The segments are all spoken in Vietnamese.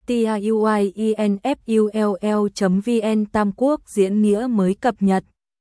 tiuinfull.vn Tam Quốc diễn nghĩa mới cập nhật.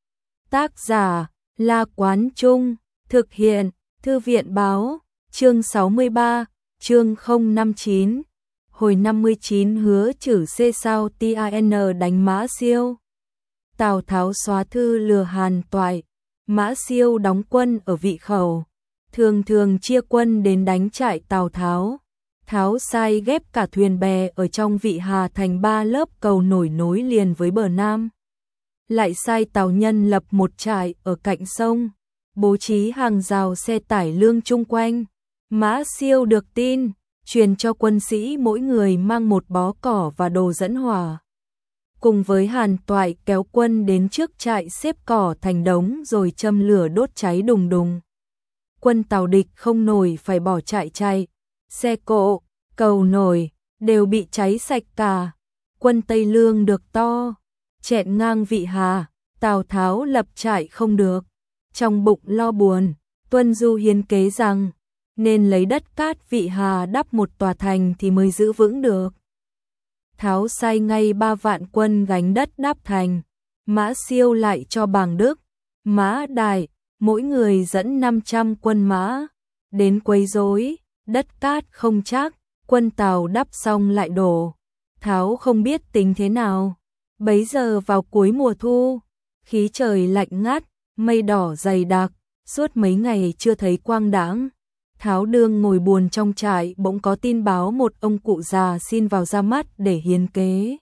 Tác giả La Quán Trung, thực hiện Thư viện Báo, chương 63, chương 059. Hồi 59 Hứa Chử xê sao TAN đánh Mã Siêu. Tào Tháo xóa thư lừa Hàn Toại. Mã Siêu đóng quân ở Vị Khẩu, thường thường chia quân đến đánh trại Tào Tháo. Tháo sai ghép cả thuyền bè ở trong Vị Hà thành 3 lớp cầu nổi nối liền với bờ Nam. Lại sai tào nhân lập một trại ở cạnh sông, bố trí hàng rào xe tải lương chung quanh. Mã Siêu được tin, truyền cho quân sĩ mỗi người mang một bó cỏ và đồ dẫn hỏa. Cùng với Hàn Toại kéo quân đến trước trại xếp cỏ thành đống rồi châm lửa đốt cháy đùng đùng. Quân Tào địch không nổi phải bỏ trại chạy, xe cộ, cầu nổi đều bị cháy sạch cả. Quân Tây Lương được to, chẹn ngang Vị Hà, Tào Tháo lập trại không được. Trong bụng lo buồn, Tuân Du hiến kế rằng nên lấy đất cát Vị Hà đắp một tòa thành thì mới giữ vững được. Tháo sai ngay 3 vạn quân gánh đất đắp thành. Mã Siêu lại cho Bàng Đức, Mã Đại, mỗi người dẫn 500 quân mã đến quấy rối. Đất cát không chắc, quân Tào đắp xong lại đổ. Tháo không biết tính thế nào. Bấy giờ vào cuối mùa thu, khí trời lạnh ngắt, mây đỏ dày đặc, suốt mấy ngày chưa thấy quang đãng. Tháo đương ngồi buồn trong trại bỗng có tin báo một ông cụ già xin vào ra mắt để hiến kế.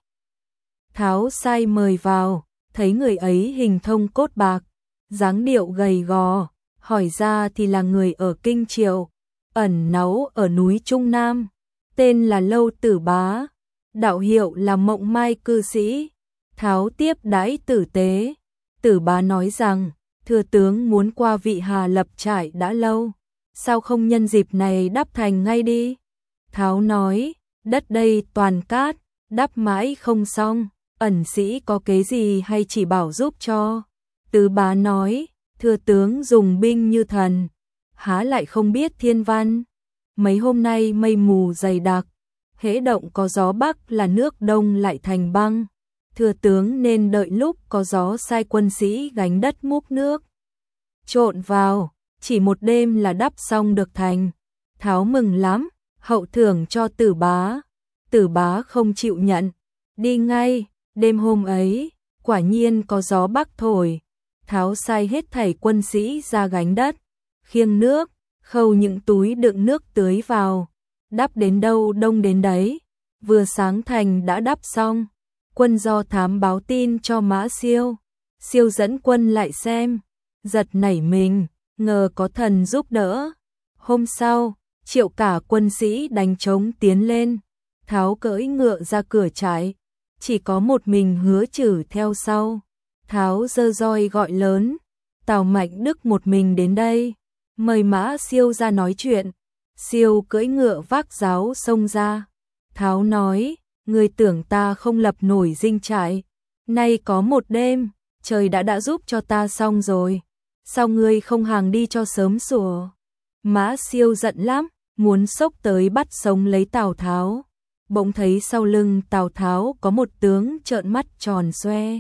Tháo sai mời vào, thấy người ấy hình thông cốt bạc, dáng điệu gầy gò, hỏi ra thì là người ở Kinh Triệu, ẩn náu ở núi Trung Nam, tên là Lâu Tử Bá, đạo hiệu là Mộng Mai cư sĩ. Tháo tiếp đãi tử tế. Tử Bá nói rằng, thừa tướng muốn qua Vị Hà lập trại đã lâu, sao không nhân dịp này đắp thành ngay đi? Tháo nói, đất đây toàn cát, đắp mãi không xong, ẩn sĩ có kế gì hay chỉ bảo giúp cho? Tử Bá nói, thừa tướng dùng binh như thần, há lại không biết thiên văn? Mấy hôm nay mây mù dày đặc, hễ động có gió bắc là nước đông lại thành băng. Thừa tướng nên đợi lúc có gió sai quân sĩ gánh đất múc nước trộn vào, chỉ một đêm là đắp xong được thành. Tháo mừng lắm, hậu thưởng cho Tử Bá. Tử Bá không chịu nhận, đi ngay. Đêm hôm ấy, quả nhiên có gió bắc thổi. Tháo sai hết thảy quân sĩ ra gánh đất, khiêng nước, khâu những túi đựng nước tưới vào, đắp đến đâu đông đến đấy. Vừa sáng thành đã đắp xong. Quân do thám báo tin cho Mã Siêu. Siêu dẫn quân lại xem, giật nảy mình, ngờ có thần giúp đỡ. Hôm sau, triệu cả quân sĩ đánh trống tiến lên. Tháo cưỡi ngựa ra cửa trại, chỉ có một mình Hứa Chử theo sau. Tháo giơ roi gọi lớn, Tào Mạnh Đức một mình đến đây, mời Mã Siêu ra nói chuyện. Siêu cưỡi ngựa vác giáo xông ra. Tháo nói, người tưởng ta không lập nổi dinh trại, nay có một đêm, trời đã giúp cho ta xong rồi, sao ngươi không hàng đi cho sớm sủa? Mã Siêu giận lắm, muốn xốc tới bắt sống lấy Tào Tháo. Bỗng thấy sau lưng Tào Tháo có một tướng trợn mắt tròn xoe,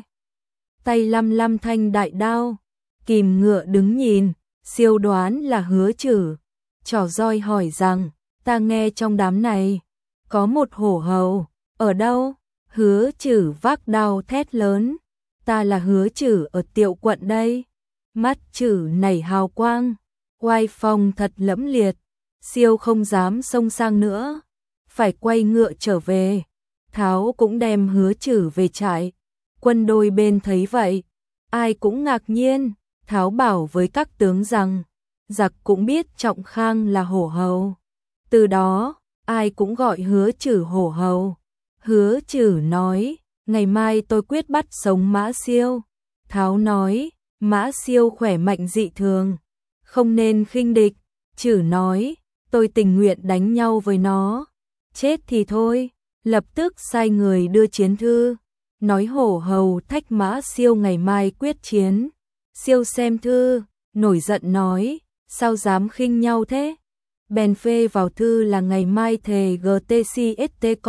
tay lăm thanh đại đao, kìm ngựa đứng nhìn. Siêu đoán là Hứa Chử, trỏ roi hỏi rằng, ta nghe trong đám này có một hổ hầu, ở đâu? Hứa Chử vác đao thét lớn, ta là Hứa Chử ở Tiệu quận đây. Mắt Chử nảy hào quang, oai phong thật lẫm liệt. Siêu không dám xông sang nữa, phải quay ngựa trở về. Tháo cũng đem Hứa Chử về trại. Quân đôi bên thấy vậy, ai cũng ngạc nhiên. Tháo bảo với các tướng rằng, giặc cũng biết Trọng Khang là hổ hầu. Từ đó, ai cũng gọi Hứa Chử hổ hầu. Hứa Chử nói, ngày mai tôi quyết bắt sống Mã Siêu. Tháo nói, Mã Siêu khỏe mạnh dị thường, không nên khinh địch. Chử nói, tôi tình nguyện đánh nhau với nó, chết thì thôi. Lập tức sai người đưa chiến thư, nói hổ hầu thách Mã Siêu ngày mai quyết chiến. Siêu xem thư, nổi giận nói, sao dám khinh nhau thế? Bèn phê vào thư là ngày mai thề GTCST con,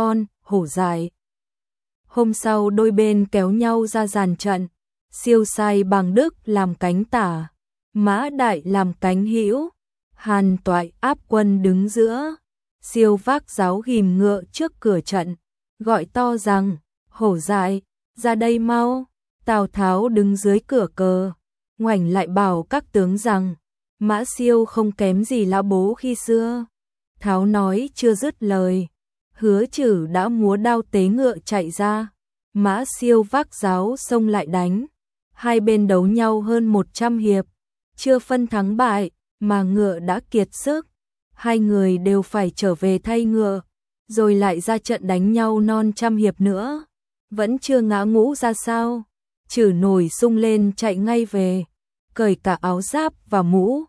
Hổ Dại. Hôm sau đôi bên kéo nhau ra dàn trận, Siêu sai Bàng Đức làm cánh tả, Mã Đại làm cánh hữu, Hàn Toại áp quân đứng giữa. Siêu vác giáo ghìm ngựa trước cửa trận, gọi to rằng, Hổ Dại, ra đây mau. Tào Tháo đứng dưới cửa cờ, ngoảnh lại bảo các tướng rằng, Mã Siêu không kém gì lão bố khi xưa. Tháo nói chưa dứt lời, Hứa Chử đã múa đao tế ngựa chạy ra, Mã Siêu vác giáo xông lại đánh. Hai bên đấu nhau hơn 100 hiệp, chưa phân thắng bại, mà ngựa đã kiệt sức. Hai người đều phải trở về thay ngựa, rồi lại ra trận đánh nhau non trăm hiệp nữa. Vẫn chưa ngã ngũ ra sao, Chử nổi sung lên chạy ngay về, cởi cả áo giáp và mũ,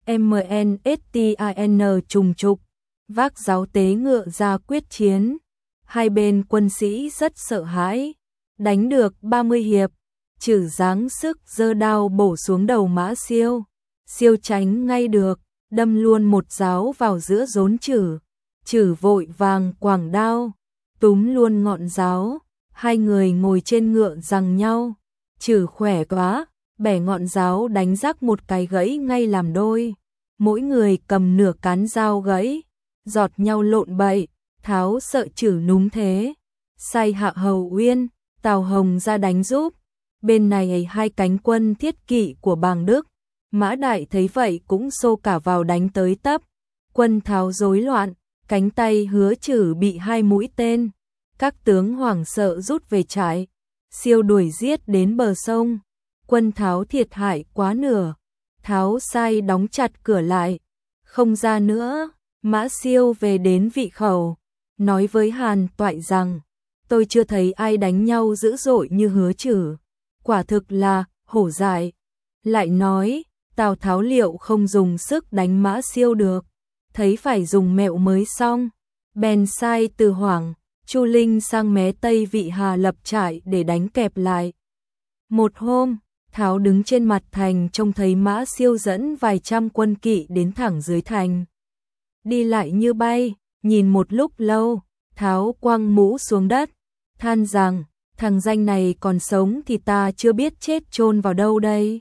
MNSTIN trùng trục, vác giáo tế ngựa ra quyết chiến. Hai bên quân sĩ rất sợ hãi, đánh được 30 hiệp, Chử giáng sức giơ đao bổ xuống đầu Mã Siêu. Siêu tránh ngay được, đâm luôn một giáo vào giữa rốn Chử. Chử vội vàng quẳng đao, túm luôn ngọn giáo. Hai người ngồi trên ngựa giằng nhau. Chử khỏe quá, bẻ ngọn giáo đánh rắc một cái gãy ngay làm đôi. Mỗi người cầm nửa cán dao gãy, giọt nhau lộn bậy. Tháo sợ Chử núm thế, sai Hạ Hầu Uyên, Tào Hồng ra đánh giúp. Bên này hai cánh quân thiết kỵ của Bàng Đức, Mã Đại thấy vậy cũng xô cả vào đánh tới tấp. Quân Tháo rối loạn, cánh tay Hứa Chử bị hai mũi tên. Các tướng hoảng sợ rút về trại. Siêu đuổi giết đến bờ sông. Quân Tháo thiệt hại quá nửa. Tháo sai đóng chặt cửa lại, không ra nữa. Mã Siêu về đến Vị Khẩu, nói với Hàn Toại rằng, tôi chưa thấy ai đánh nhau dữ dội như Hứa Chử. Quả thực là Hổ Dại. Lại nói, Tào Tháo liệu không dùng sức đánh Mã Siêu được, thấy phải dùng mẹo mới xong. Bèn sai Từ Hoảng, Chu Linh sang mé Tây Vị Hà lập trại để đánh kẹp lại. Một hôm, Tháo đứng trên mặt thành trông thấy Mã Siêu dẫn vài trăm quân kỵ đến thẳng dưới thành. Đi lại như bay, nhìn một lúc lâu, Tháo quăng mũ xuống đất, than rằng, thằng danh này còn sống thì ta chưa biết chết chôn vào đâu đây.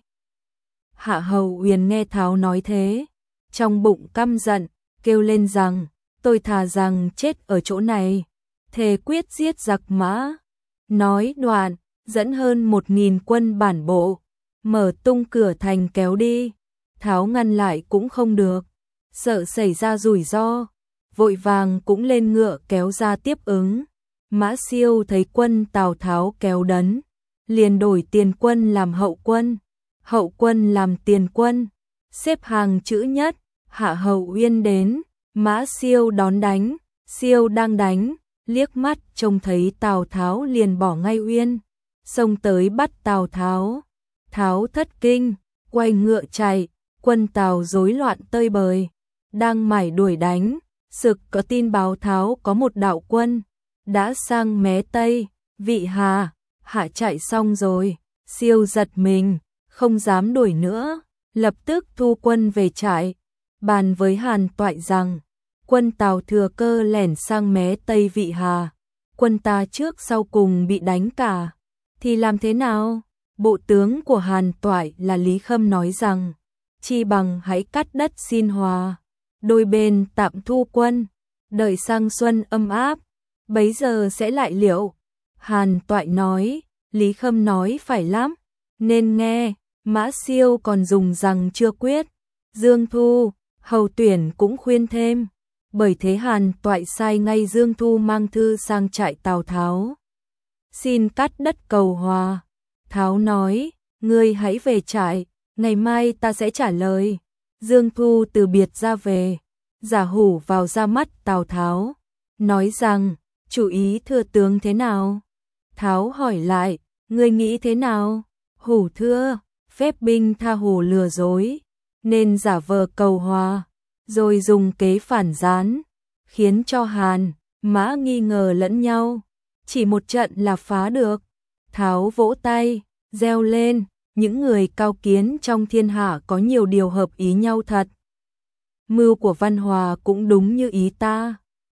Hạ Hầu Uyên nghe Tháo nói thế, trong bụng căm giận, kêu lên rằng, tôi thà rằng chết ở chỗ này, thề quyết giết giặc Mã. Nói đoạn, dẫn hơn 1000 quân bản bộ, mở tung cửa thành kéo đi. Tháo ngăn lại cũng không được, sợ xảy ra rủi ro, vội vàng cũng lên ngựa kéo ra tiếp ứng. Mã Siêu thấy quân Tào Tháo kéo đấn, liền đổi tiền quân làm hậu quân làm tiền quân, xếp hàng chữ nhất. Hạ Hầu Uyên đến, Mã Siêu đón đánh. Siêu đang đánh, liếc mắt trông thấy Tào Tháo liền bỏ ngay Uyên, xông tới bắt Tào Tháo. Tháo thất kinh, quay ngựa chạy. Quân Tào rối loạn tơi bời, đang mải đuổi đánh, sực có tin báo Tháo có một đạo quân đã sang mé Tây Vị Hà. Hạ chạy xong rồi, Siêu giật mình, không dám đuổi nữa, lập tức thu quân về trại, bàn với Hàn Toại rằng, quân Tào thừa cơ lẻn sang mé Tây Vị Hà, quân ta trước sau cùng bị đánh cả, thì làm thế nào? Bộ tướng của Hàn Toại là Lý Khâm nói rằng, chi bằng hãy cắt đất xin hòa, đôi bên tạm thu quân, đợi sang xuân ấm áp, bấy giờ sẽ lại liệu. Hàn Toại nói, Lý Khâm nói phải lắm, nên nghe. Mã Siêu còn dùng rằng chưa quyết. Dương Thu, Hầu Tuyển cũng khuyên thêm. Bởi thế Hàn Toại sai ngay Dương Thu mang thư sang trại Tào Tháo, xin cắt đất cầu hòa. Tháo nói, ngươi hãy về trại, ngày mai ta sẽ trả lời. Dương Thu từ biệt ra về, giả hủ vào ra mắt Tào Tháo, nói rằng, chủ ý thưa tướng thế nào? Tháo hỏi lại, ngươi nghĩ thế nào? Hủ thưa, phép binh tha hồ lừa dối, nên giả vờ cầu hòa, rồi dùng kế phản gián, khiến cho Hàn, Mã nghi ngờ lẫn nhau, chỉ một trận là phá được. Tháo vỗ tay, reo lên, những người cao kiến trong thiên hạ có nhiều điều hợp ý nhau thật. Mưu của Văn Hòa cũng đúng như ý ta,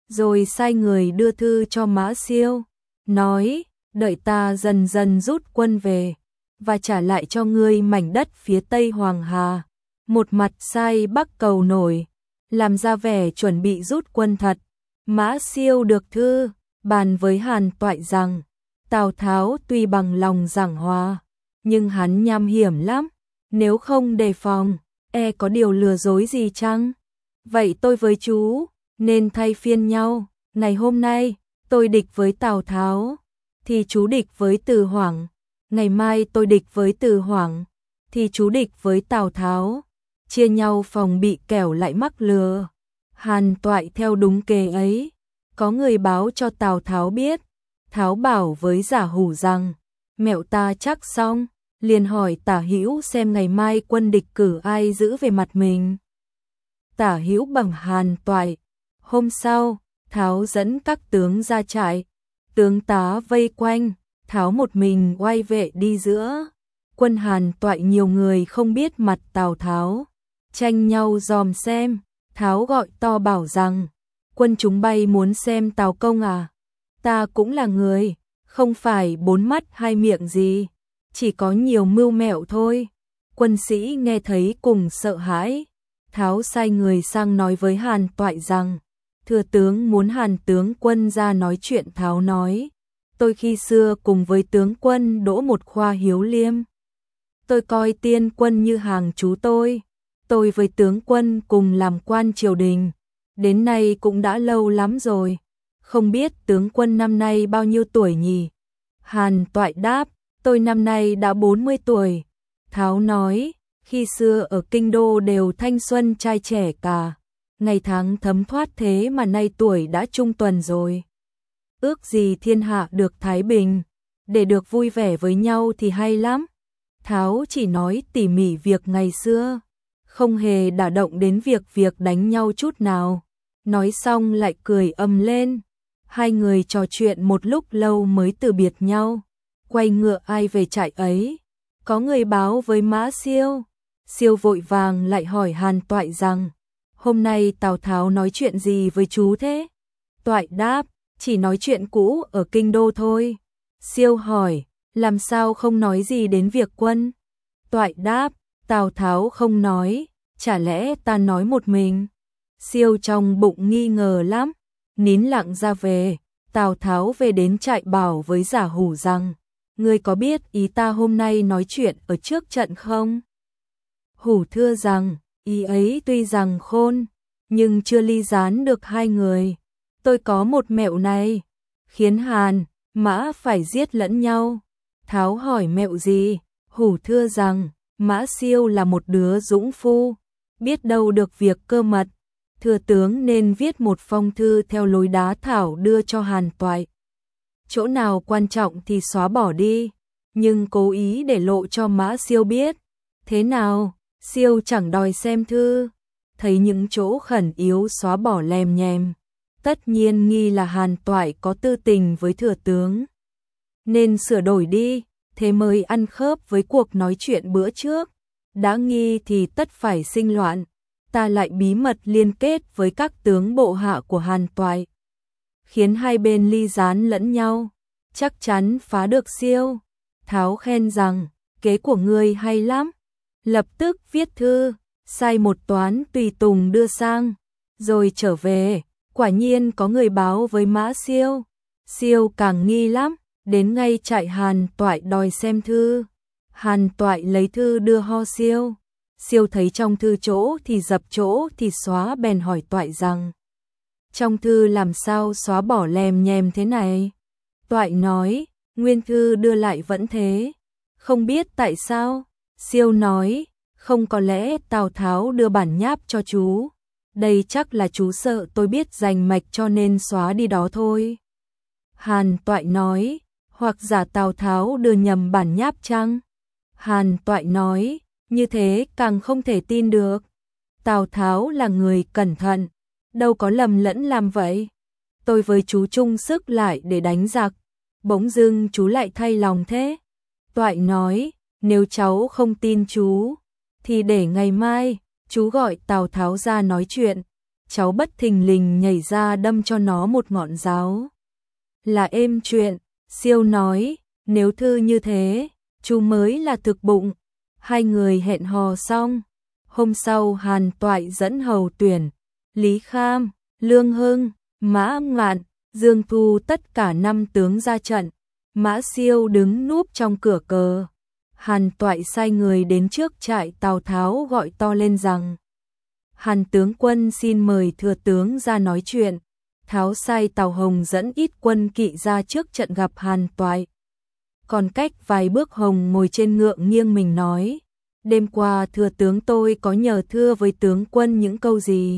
rồi sai người đưa thư cho Mã Siêu, nói, đợi ta dần dần rút quân về, và trả lại cho ngươi mảnh đất phía Tây Hoàng Hà. Một mặt sai Bắc cầu nổi, làm ra vẻ chuẩn bị rút quân thật. Mã Siêu được thư, bàn với Hàn Toại rằng, Tào Tháo tuy bằng lòng giảng hòa, nhưng hắn nham hiểm lắm, nếu không đề phòng, có điều lừa dối gì chăng? Vậy tôi với chú, nên thay phiên nhau, ngày hôm nay, tôi địch với Tào Tháo, thì chú địch với Từ Hoảng, ngày mai tôi địch với Từ Hoảng, thì chú địch với Tào Tháo, chia nhau phòng bị kẻo lại mắc lừa. Hàn Toại theo đúng kế ấy, có người báo cho Tào Tháo biết, Tháo bảo với Giả Hủ rằng, mẹo ta chắc xong, liền hỏi Tả Hữu xem ngày mai quân địch cử ai giữ về mặt mình. Tả Hữu bằng Hàn Toại. Hôm sau, Tháo dẫn các tướng ra trại, tướng tá vây quanh, Tháo một mình oai vệ đi giữa. Quân Hàn Toại nhiều người không biết mặt Tào Tháo, tranh nhau dòm xem. Tháo gọi to bảo rằng, quân chúng bay muốn xem Tào công à? Ta cũng là người, không phải bốn mắt hai miệng gì, chỉ có nhiều mưu mẹo thôi. Quân sĩ nghe thấy cùng sợ hãi. Tháo sai người sang nói với Hàn Toại rằng, thừa tướng muốn Hàn tướng quân ra nói chuyện. Tháo nói, tôi khi xưa cùng với tướng quân đỗ một khoa Hiếu Liêm, tôi coi tiên quân như hàng chú tôi với tướng quân cùng làm quan triều đình, đến nay cũng đã lâu lắm rồi, không biết tướng quân năm nay bao nhiêu tuổi nhỉ? Hàn Toại đáp, tôi năm nay đã 40 tuổi. Tháo nói, khi xưa ở kinh đô đều thanh xuân trai trẻ cả, ngày tháng thấm thoát thế mà nay tuổi đã trung tuần rồi. Ước gì thiên hạ được thái bình, để được vui vẻ với nhau thì hay lắm. Tháo chỉ nói tỉ mỉ việc ngày xưa, không hề đả động đến việc đánh nhau chút nào. Nói xong lại cười ầm lên. Hai người trò chuyện một lúc lâu mới từ biệt nhau, quay ngựa ai về trại ấy. Có người báo với Mã Siêu. Siêu vội vàng lại hỏi Hàn Toại rằng, hôm nay Tào Tháo nói chuyện gì với chú thế? Toại đáp, chỉ nói chuyện cũ ở kinh đô thôi. Siêu hỏi, làm sao không nói gì đến việc quân? Toại đáp, Tào Tháo không nói, chả lẽ ta nói một mình? Siêu trong bụng nghi ngờ lắm, nín lặng ra về. Tào Tháo về đến trại bảo với Giả Hủ rằng, ngươi có biết ý ta hôm nay nói chuyện ở trước trận không? Hủ thưa rằng, ý ấy tuy rằng khôn, nhưng chưa ly gián được hai người. Tôi có một mẹo này, khiến Hàn, Mã phải giết lẫn nhau. Tháo hỏi mẹo gì? Hủ thưa rằng, Mã Siêu là một đứa dũng phu, biết đâu được việc cơ mật. Thừa tướng nên viết một phong thư theo lối đá thảo đưa cho Hàn Toại. Chỗ nào quan trọng thì xóa bỏ đi, nhưng cố ý để lộ cho Mã Siêu biết. Thế nào? Siêu chẳng đòi xem thư, thấy những chỗ khẩn yếu xóa bỏ lèm nhèm, tất nhiên nghi là Hàn Toại có tư tình với thừa tướng, nên sửa đổi đi, thế mới ăn khớp với cuộc nói chuyện bữa trước. Đã nghi thì tất phải sinh loạn, ta lại bí mật liên kết với các tướng bộ hạ của Hàn Toại, khiến hai bên ly gián lẫn nhau, chắc chắn phá được Siêu. Tháo khen rằng, kế của ngươi hay lắm. Lập tức viết thư, sai một toán tùy tùng đưa sang, rồi trở về. Quả nhiên có người báo với Mã Siêu. Siêu càng nghi lắm, đến ngay trại Hàn Toại đòi xem thư. Hàn Toại lấy thư đưa ho Siêu. Siêu thấy trong thư chỗ thì dập chỗ thì xóa, bèn hỏi Toại rằng, trong thư làm sao xóa bỏ lèm nhèm thế này? Toại nói, nguyên thư đưa lại vẫn thế, không biết tại sao. Siêu nói, không, có lẽ Tào Tháo đưa bản nháp cho chú, đây chắc là chú sợ tôi biết rành mạch cho nên xóa đi đó thôi. Hàn Toại nói, hoặc giả Tào Tháo đưa nhầm bản nháp chăng? Hàn Toại nói, như thế càng không thể tin được. Tào Tháo là người cẩn thận, đâu có lầm lẫn làm vậy. Tôi với chú chung sức lại để đánh giặc, bỗng dưng chú lại thay lòng thế. Toại nói, nếu cháu không tin chú, thì để ngày mai chú gọi Tào Tháo ra nói chuyện. cháu bất thình lình nhảy ra đâm cho nó một ngọn giáo. Là êm chuyện, Siêu nói, nếu Thư như thế, chú mới là thực bụng. Hai người hẹn hò xong. Hôm sau Hàn Toại dẫn hầu tuyển, Lý Kham, Lương Hưng, Mã Ngạn, Dương Thu tất cả 5 tướng ra trận. Mã Siêu đứng núp trong cửa cờ. Hàn Toại sai người đến trước trại Tào Tháo gọi to lên rằng: Hàn tướng quân xin mời thừa tướng ra nói chuyện. Tháo sai Tào Hồng dẫn ít quân kỵ ra trước trận gặp Hàn Toại. Còn cách vài bước Hồng ngồi trên ngựa nghiêng mình nói: Đêm qua thừa tướng tôi có nhờ thưa với tướng quân những câu gì.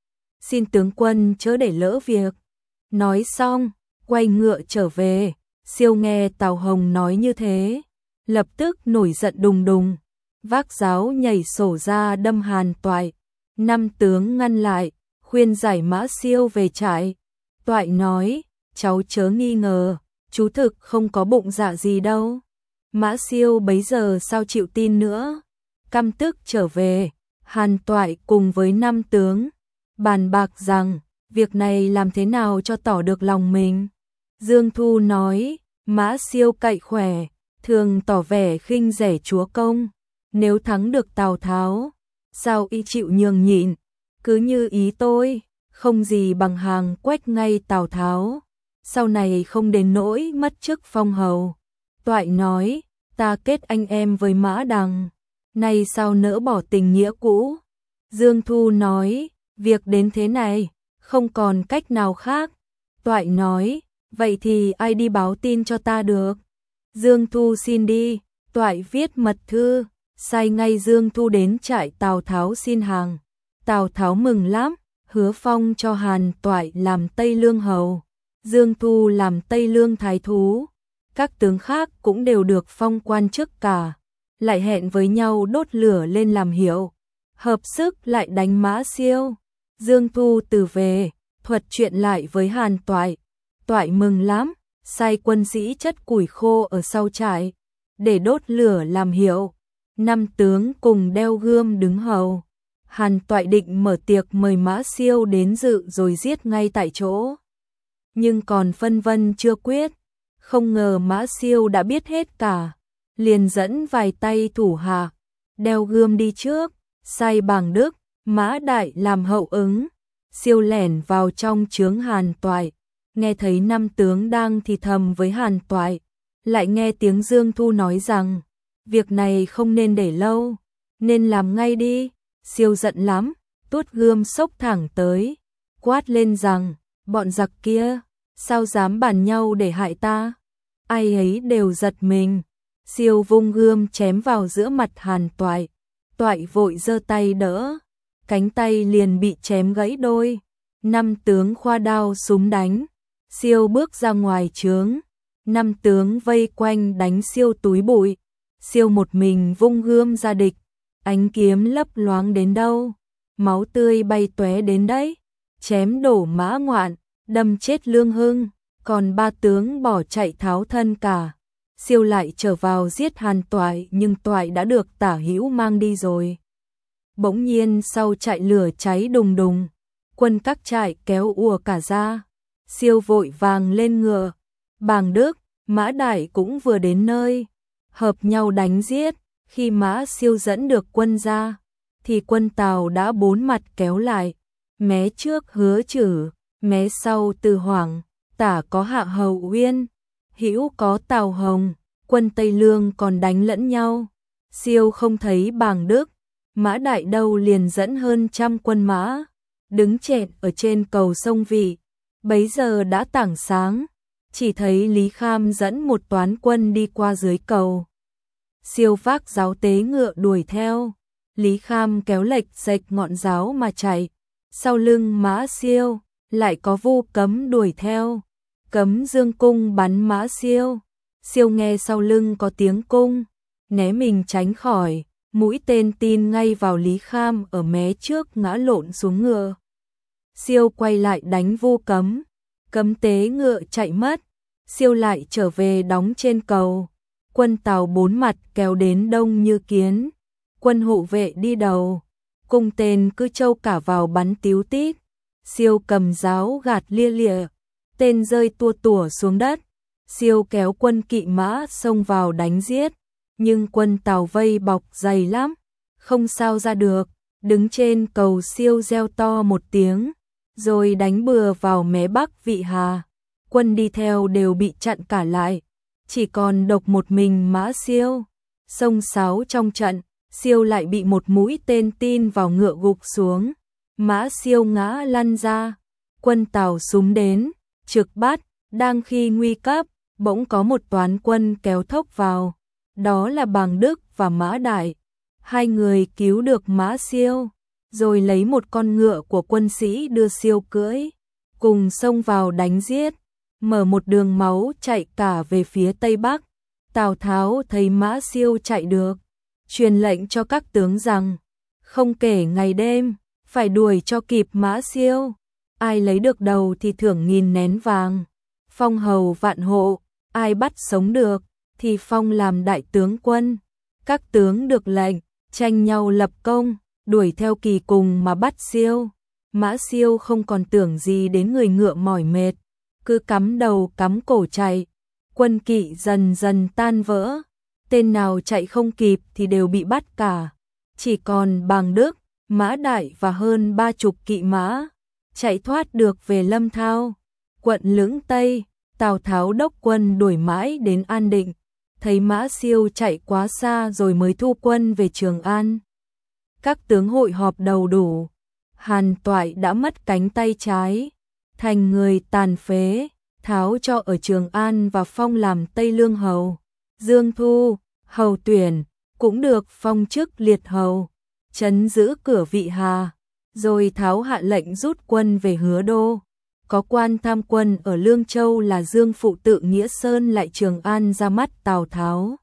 Xin tướng quân chớ để lỡ việc. Nói xong, quay ngựa trở về. Siêu nghe Tào Hồng nói như thế, lập tức nổi giận đùng đùng, vác giáo nhảy sổ ra đâm Hàn Toại. 5 tướng ngăn lại, khuyên giải Mã Siêu về trại. Toại nói: cháu chớ nghi ngờ, chú thực không có bụng dạ gì đâu. Mã Siêu bấy giờ sao chịu tin nữa, căm tức trở về. Hàn Toại cùng với 5 tướng bàn bạc rằng việc này làm thế nào cho tỏ được lòng mình. Dương Thu nói: Mã Siêu cậy khỏe, thường tỏ vẻ khinh rẻ chúa công. Nếu thắng được Tào Tháo, sao y chịu nhường nhịn. Cứ như ý tôi, không gì bằng hàng quách ngay Tào Tháo. Sau này không đến nỗi mất chức phong hầu. Toại nói: ta kết anh em với Mã Đằng, nay sao nỡ bỏ tình nghĩa cũ. Dương Thu nói: việc đến thế này, không còn cách nào khác. Toại nói: vậy thì ai đi báo tin cho ta được. Dương Thu xin đi. Toại viết mật thư, sai ngay Dương Thu đến trại Tào Tháo xin hàng. Tào Tháo mừng lắm, hứa phong cho Hàn Toại làm Tây Lương hầu, Dương Thu làm Tây Lương thái thú. Các tướng khác cũng đều được phong quan chức cả. Lại hẹn với nhau đốt lửa lên làm hiệu, hợp sức lại đánh Mã Siêu. Dương Thu từ về, thuật chuyện lại với Hàn Toại. Toại mừng lắm, sai quân sĩ chất củi khô ở sau trại, để đốt lửa làm hiệu. 5 tướng cùng đeo gươm đứng hầu. Hàn Toại định mở tiệc mời Mã Siêu đến dự rồi giết ngay tại chỗ. Nhưng còn phân vân chưa quyết, không ngờ Mã Siêu đã biết hết cả. Liền dẫn vài tay thủ hạ, đeo gươm đi trước, sai Bàng Đức, Mã Đại làm hậu ứng. Siêu lẻn vào trong trướng Hàn Toại, nghe thấy 5 tướng đang thì thầm với Hàn Toại, lại nghe tiếng Dương Thu nói rằng việc này không nên để lâu, nên làm ngay đi. Siêu giận lắm, tuốt gươm xốc thẳng tới, quát lên rằng: bọn giặc kia, sao dám bàn nhau để hại ta. Ai ấy đều giật mình. Siêu vung gươm chém vào giữa mặt Hàn Toại. Toại vội giơ tay đỡ, cánh tay liền bị chém gãy đôi. 5 tướng khoa đao súng đánh. Siêu bước ra ngoài trướng, 5 tướng vây quanh đánh Siêu túi bụi. Siêu một mình vung gươm ra địch, ánh kiếm lấp loáng đến đâu, máu tươi bay tóe đến đấy. Chém đổ Mã Ngoạn, đâm chết Lương Hưng, còn 3 tướng bỏ chạy tháo thân cả. Siêu lại trở vào giết Hàn Toại, nhưng Toại đã được Tả Hữu mang đi rồi. Bỗng nhiên sau trại lửa cháy đùng đùng, quân các trại kéo ùa cả ra. Siêu vội vàng lên ngựa, Bàng Đức, Mã Đại cũng vừa đến nơi, hợp nhau đánh giết. Khi Mã Siêu dẫn được quân ra, thì quân Tào đã 4 mặt kéo lại. Mé trước Hứa Chử, mé sau Từ Hoảng, tả có Hạ Hầu Uyên, hữu có Tào Hồng. Quân Tây Lương còn đánh lẫn nhau. Siêu không thấy Bàng Đức, Mã Đại đâu, liền dẫn hơn 100 quân mã, đứng chẹt ở trên cầu sông Vị. Bấy giờ đã tảng sáng, chỉ thấy Lý Kham dẫn một toán quân đi qua dưới cầu. Siêu vác giáo tế ngựa đuổi theo. Lý Kham kéo lệch rệch ngọn giáo mà chạy. Sau lưng Mã Siêu lại có Vu Cấm đuổi theo. Cấm dương cung bắn Mã Siêu. Siêu nghe sau lưng có tiếng cung, né mình tránh khỏi. Mũi tên tin ngay vào Lý Kham ở mé trước, ngã lộn xuống ngựa. Siêu quay lại đánh Vu Cấm, Cấm tế ngựa chạy mất. Siêu lại trở về đóng trên cầu. Quân Tào 4 mặt kéo đến đông như kiến. Quân hộ vệ đi đầu, cung tên cứ trâu cả vào bắn tíu tít. Siêu cầm giáo gạt lia lịa, tên rơi tua tủa xuống đất. Siêu kéo quân kỵ mã xông vào đánh giết, nhưng quân Tào vây bọc dày lắm, không sao ra được, đứng trên cầu Siêu reo to một tiếng, rồi đánh bừa vào mé bắc Vị Hà. Quân đi theo đều bị chặn cả lại, chỉ còn độc một mình Mã Siêu. Xông xáo trong trận, Siêu lại bị một mũi tên tin vào ngựa gục xuống, Mã Siêu ngã lăn ra. Quân Tào súng đến, trực bắt, đang khi nguy cấp, bỗng có một toán quân kéo thốc vào, đó là Bàng Đức và Mã Đại. Hai người cứu được Mã Siêu, rồi lấy một con ngựa của quân sĩ đưa Siêu cưỡi, cùng xông vào đánh giết, mở một đường máu chạy cả về phía Tây Bắc. Tào Tháo thấy Mã Siêu chạy được, truyền lệnh cho các tướng rằng, không kể ngày đêm, phải đuổi cho kịp Mã Siêu, ai lấy được đầu thì thưởng 1000 nén vàng, phong hầu vạn hộ, ai bắt sống được thì phong làm đại tướng quân. Các tướng được lệnh, tranh nhau lập công, đuổi theo kỳ cùng mà bắt Siêu. Mã Siêu không còn tưởng gì đến người ngựa mỏi mệt, cứ cắm đầu cắm cổ chạy. Quân kỵ dần dần tan vỡ, tên nào chạy không kịp thì đều bị bắt cả. Chỉ còn Bàng Đức, Mã Đại và hơn 30 kỵ mã chạy thoát được về Lâm Thao, quận Lưỡng Tây. Tào Tháo đốc quân đuổi mãi đến An Định, thấy Mã Siêu chạy quá xa rồi mới thu quân về Trường An. Các tướng hội họp đầu đủ, Hàn Toại đã mất cánh tay trái, thành người tàn phế, Tháo cho ở Trường An và phong làm Tây Lương hầu. Dương Thu, hầu Tuyển, cũng được phong chức liệt hầu, trấn giữ cửa Vị Hà. Rồi Tháo hạ lệnh rút quân về Hứa Đô. Có quan tham quân ở Lương Châu là Dương Phụ Tự Nghĩa Sơn lại Trường An ra mắt Tào Tháo,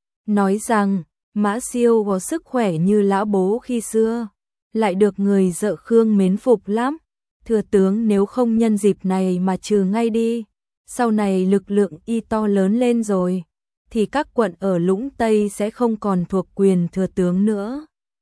nói rằng Mã Siêu có sức khỏe như lão bố khi xưa, lại được người dợ Khương mến phục lắm. Thừa tướng nếu không nhân dịp này mà trừ ngay đi, sau này lực lượng y to lớn lên rồi, thì các quận ở Lũng Tây sẽ không còn thuộc quyền thừa tướng nữa.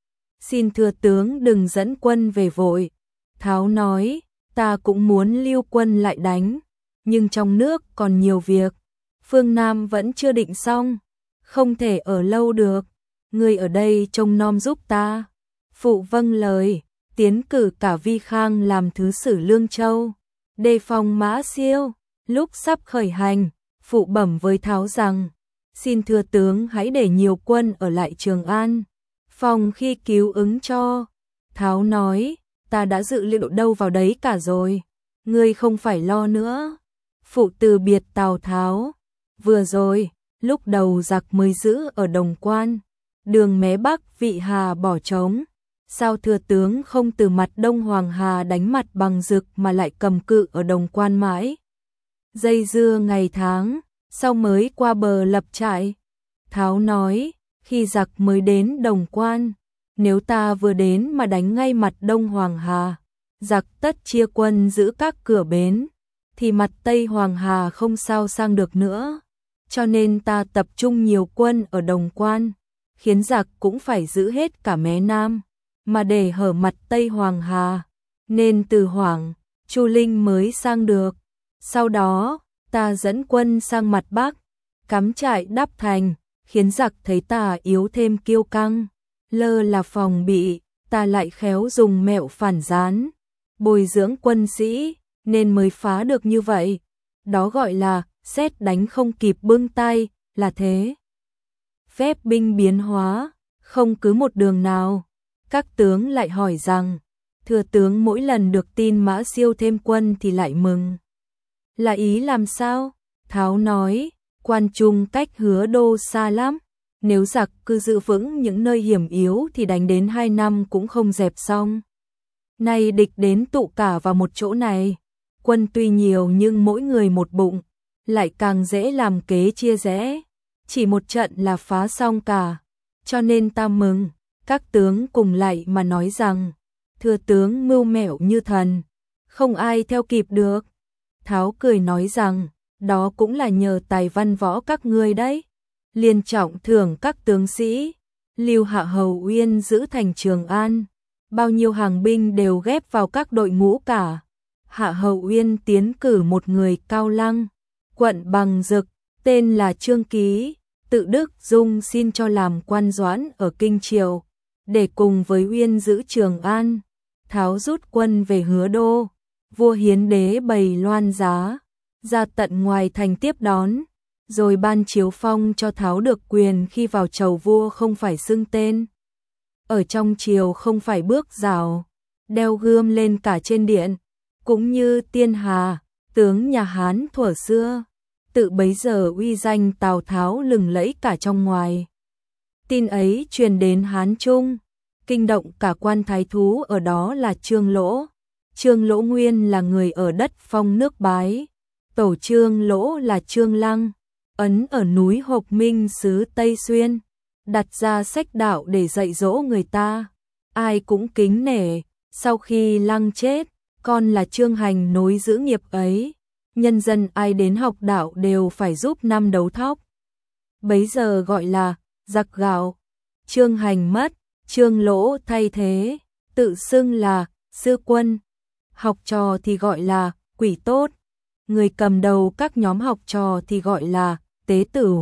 Xin thừa tướng đừng dẫn quân về vội. Tháo nói, ta cũng muốn lưu quân lại đánh, nhưng trong nước còn nhiều việc, phương Nam vẫn chưa định xong, không thể ở lâu được, người ở đây trông nom giúp ta. Phụ vâng lời, tiến cử cả Vi Khang làm thứ sử Lương Châu, đề phòng Mã Siêu. Lúc sắp khởi hành, phụ bẩm với Tháo rằng, xin thừa tướng hãy để nhiều quân ở lại Trường An, phòng khi cứu ứng cho. Tháo nói, ta đã dự liệu đâu vào đấy cả rồi, ngươi không phải lo nữa. Phụ từ biệt Tào Tháo. Vừa rồi, lúc đầu giặc mới giữ ở Đồng Quan, đường mé Bắc Vị Hà bỏ trống, sao thừa tướng không từ mặt Đông Hoàng Hà đánh mặt Bằng Dực mà lại cầm cự ở Đồng Quan mãi, dây dưa ngày tháng, sau mới qua bờ lập trại? Tháo nói, khi giặc mới đến Đồng Quan, nếu ta vừa đến mà đánh ngay mặt Đông Hoàng Hà, giặc tất chia quân giữ các cửa bến, thì mặt Tây Hoàng Hà không sao sang được nữa. Cho nên ta tập trung nhiều quân ở Đồng Quan, khiến giặc cũng phải giữ hết cả mé Nam, mà để hở mặt Tây Hoàng Hà, nên từ Hoảng, Chu Linh mới sang được. Sau đó, ta dẫn quân sang mặt Bắc, cắm trại đắp thành, khiến giặc thấy ta yếu thêm kiêu căng, lơ là phòng bị, ta lại khéo dùng mẹo phản gián, bồi dưỡng quân sĩ, nên mới phá được như vậy. Đó gọi là sét đánh không kịp bưng tay, là thế. Phép binh biến hóa, không cứ một đường nào. Các tướng lại hỏi rằng, thừa tướng mỗi lần được tin Mã Siêu thêm quân thì lại mừng, là ý làm sao? Tháo nói, Quan Trung cách Hứa Đô xa lắm, nếu giặc cứ giữ vững những nơi hiểm yếu thì đánh đến 2 năm cũng không dẹp xong. Nay địch đến tụ cả vào một chỗ này, quân tuy nhiều nhưng mỗi người một bụng, lại càng dễ làm kế chia rẽ, chỉ một trận là phá xong cả. Cho nên ta mừng. Các tướng cùng lại mà nói rằng, thừa tướng mưu mẹo như thần, không ai theo kịp được. Tháo cười nói rằng, đó cũng là nhờ tài văn võ các ngươi đấy. Liền trọng thưởng các tướng sĩ, lưu hạ hầu uyên giữ thành Trường An, bao nhiêu hàng binh đều ghép vào các đội ngũ cả. Hạ Hầu Uyên tiến cử một người cao lăng, quận Bằng Dực, tên là Trương Ký, tự Đức Dung xin cho làm quan doãn ở Kinh Triều, để cùng với Uyên giữ Trường An, Tháo rút quân về Hứa Đô. Vua Hiến Đế bày loan giá, ra tận ngoài thành tiếp đón, rồi ban chiếu phong cho Tháo được quyền khi vào chầu vua không phải xưng tên. Ở trong triều không phải bước rào, đeo gươm lên cả trên điện, cũng như Tiên Hà, tướng nhà Hán thuở xưa. Tự bấy giờ uy danh Tào Tháo lừng lẫy cả trong ngoài. Tin ấy truyền đến Hán Trung, kinh động cả quan thái thú ở đó là Trương Lỗ. Trương Lỗ nguyên là người ở đất Phong nước Bái, tổ Trương Lỗ là Trương Lăng, ấn ở núi Hộc Minh xứ Tây Xuyên, đặt ra sách đạo để dạy dỗ người ta, ai cũng kính nể. Sau khi Lăng chết, con là Trương Hành nối giữ nghiệp ấy, nhân dân ai đến học đạo đều phải giúp năm đấu thóc. Bấy giờ gọi là giặc gạo. Trương Hành mất, Trương Lỗ thay thế, tự xưng là sư quân. Học trò thì gọi là quỷ tốt, người cầm đầu các nhóm học trò thì gọi là tế tử.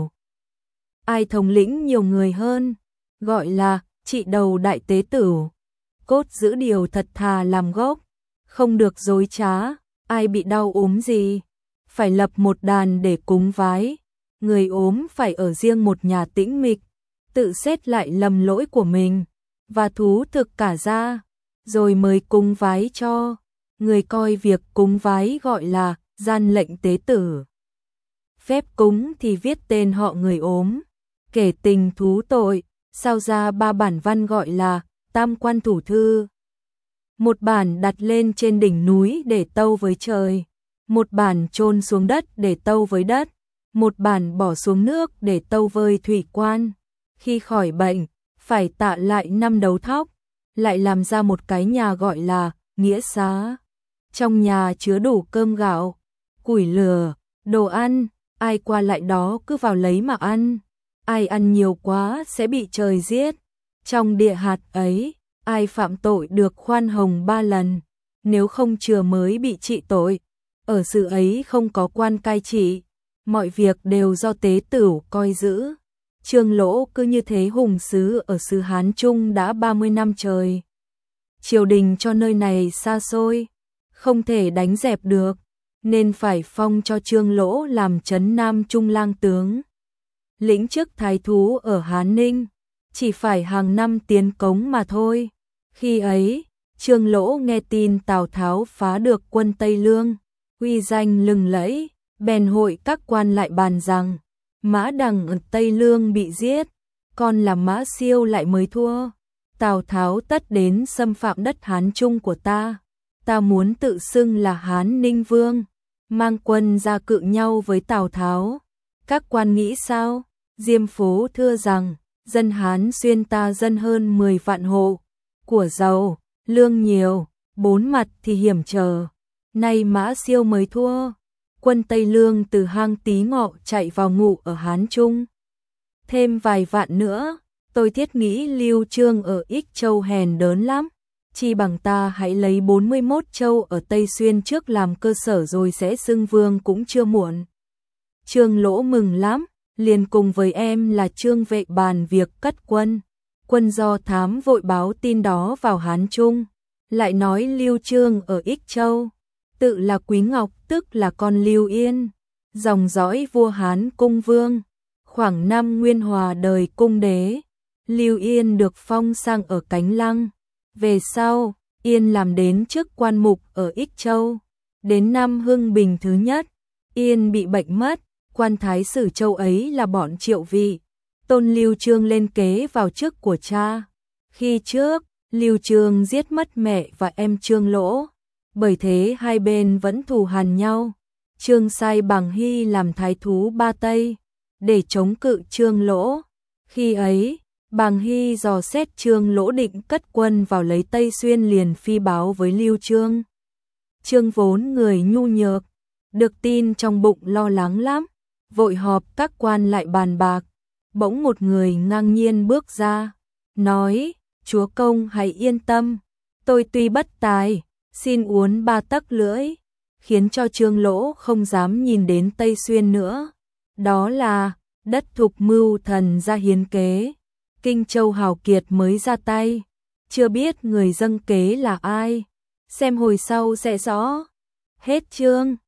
Ai thống lĩnh nhiều người hơn, gọi là trị đầu đại tế tử. Cốt giữ điều thật thà làm gốc, không được dối trá. Ai bị đau ốm gì, phải lập một đàn để cúng vái. Người ốm phải ở riêng một nhà tĩnh mịch, tự xét lại lầm lỗi của mình, và thú thực cả ra, rồi mới cúng vái cho. Người coi việc cúng vái gọi là gian lệnh tế tử. Phép cúng thì viết tên họ người ốm, kể tình thú tội, sao ra 3 bản văn gọi là tam quan thủ thư. Một bản đặt lên trên đỉnh núi để tâu với trời, một bản chôn xuống đất để tâu với đất, một bản bỏ xuống nước để tâu với thủy quan. Khi khỏi bệnh, phải tạ lại 5 đấu thóc, lại làm ra một cái nhà gọi là nghĩa xá. Trong nhà chứa đủ cơm gạo, củi lửa, đồ ăn, ai qua lại đó cứ vào lấy mà ăn. Ai ăn nhiều quá sẽ bị trời giết. Trong địa hạt ấy, ai phạm tội được khoan hồng 3 lần, nếu không chừa mới bị trị tội. Ở xứ ấy không có quan cai trị, mọi việc đều do tế tửu coi giữ. Trương Lỗ cứ như thế hùng xứ ở xứ Hán Trung đã 30 năm trời. Triều đình cho nơi này xa xôi, không thể đánh dẹp được, nên phải phong cho Trương Lỗ làm trấn Nam Trung lang tướng. Lĩnh chức thái thú ở Hán Ninh, chỉ phải hàng năm tiến cống mà thôi. Khi ấy, Trương Lỗ nghe tin Tào Tháo phá được quân Tây Lương, uy danh lừng lẫy, bèn hội các quan lại bàn rằng, Mã Đằng ở Tây Lương bị giết, còn là Mã Siêu lại mới thua. Tào Tháo tất đến xâm phạm đất Hán Trung của ta. Ta muốn tự xưng là Hán Ninh Vương, mang quân ra cự nhau với Tào Tháo. Các quan nghĩ sao? Diêm Phố thưa rằng, dân Hán Xuyên ta dân hơn 10 vạn hộ, của giàu, lương nhiều, 4 mặt thì hiểm trở. Nay Mã Siêu mới thua, quân Tây Lương từ hang Tí Ngọ chạy vào ngụ ở Hán Trung. Thêm vài vạn nữa, tôi thiết nghĩ Lưu Chương ở Ích Châu hèn đớn lắm. Chi bằng ta hãy lấy 41 châu ở Tây Xuyên trước làm cơ sở rồi sẽ xưng vương cũng chưa muộn. Trương Lỗ mừng lắm, liền cùng với em là Trương Vệ bàn việc cất quân. Quân do thám vội báo tin đó vào Hán Trung, lại nói Lưu Chương ở Ích Châu, tự là Quý Ngọc tức là con Lưu Yên, dòng dõi vua Hán Cung Vương, khoảng năm Nguyên Hòa đời Cung Đế. Lưu Yên được phong sang ở Cánh Lăng. Về sau, Yên làm đến chức quan mục ở Ích Châu. Đến năm Hưng Bình thứ nhất, Yên bị bệnh mất, quan thái sử châu ấy là bọn Triệu Vị, tôn Lưu Chương lên kế vào chức của cha. Khi trước, Lưu Chương giết mất mẹ và em Trương Lỗ, bởi thế hai bên vẫn thù hằn nhau. Trương sai Bàng Hy làm thái thú Ba Tây, để chống cự Trương Lỗ. Khi ấy, Bàng Hy dò xét Trương Lỗ định cất quân vào lấy Tây Xuyên liền phi báo với Lưu Chương. Trương vốn người nhu nhược, được tin trong bụng lo lắng lắm, vội họp các quan lại bàn bạc. Bỗng một người ngang nhiên bước ra, nói, chúa công hãy yên tâm, tôi tuy bất tài, xin uốn 3 tấc lưỡi, khiến cho Trương Lỗ không dám nhìn đến Tây Xuyên nữa. Đó là đất Thục Mưu Thần ra hiến kế, Kinh Châu hào kiệt mới ra tay, chưa biết người dâng kế là ai. Xem hồi sau sẽ rõ. Hết chương.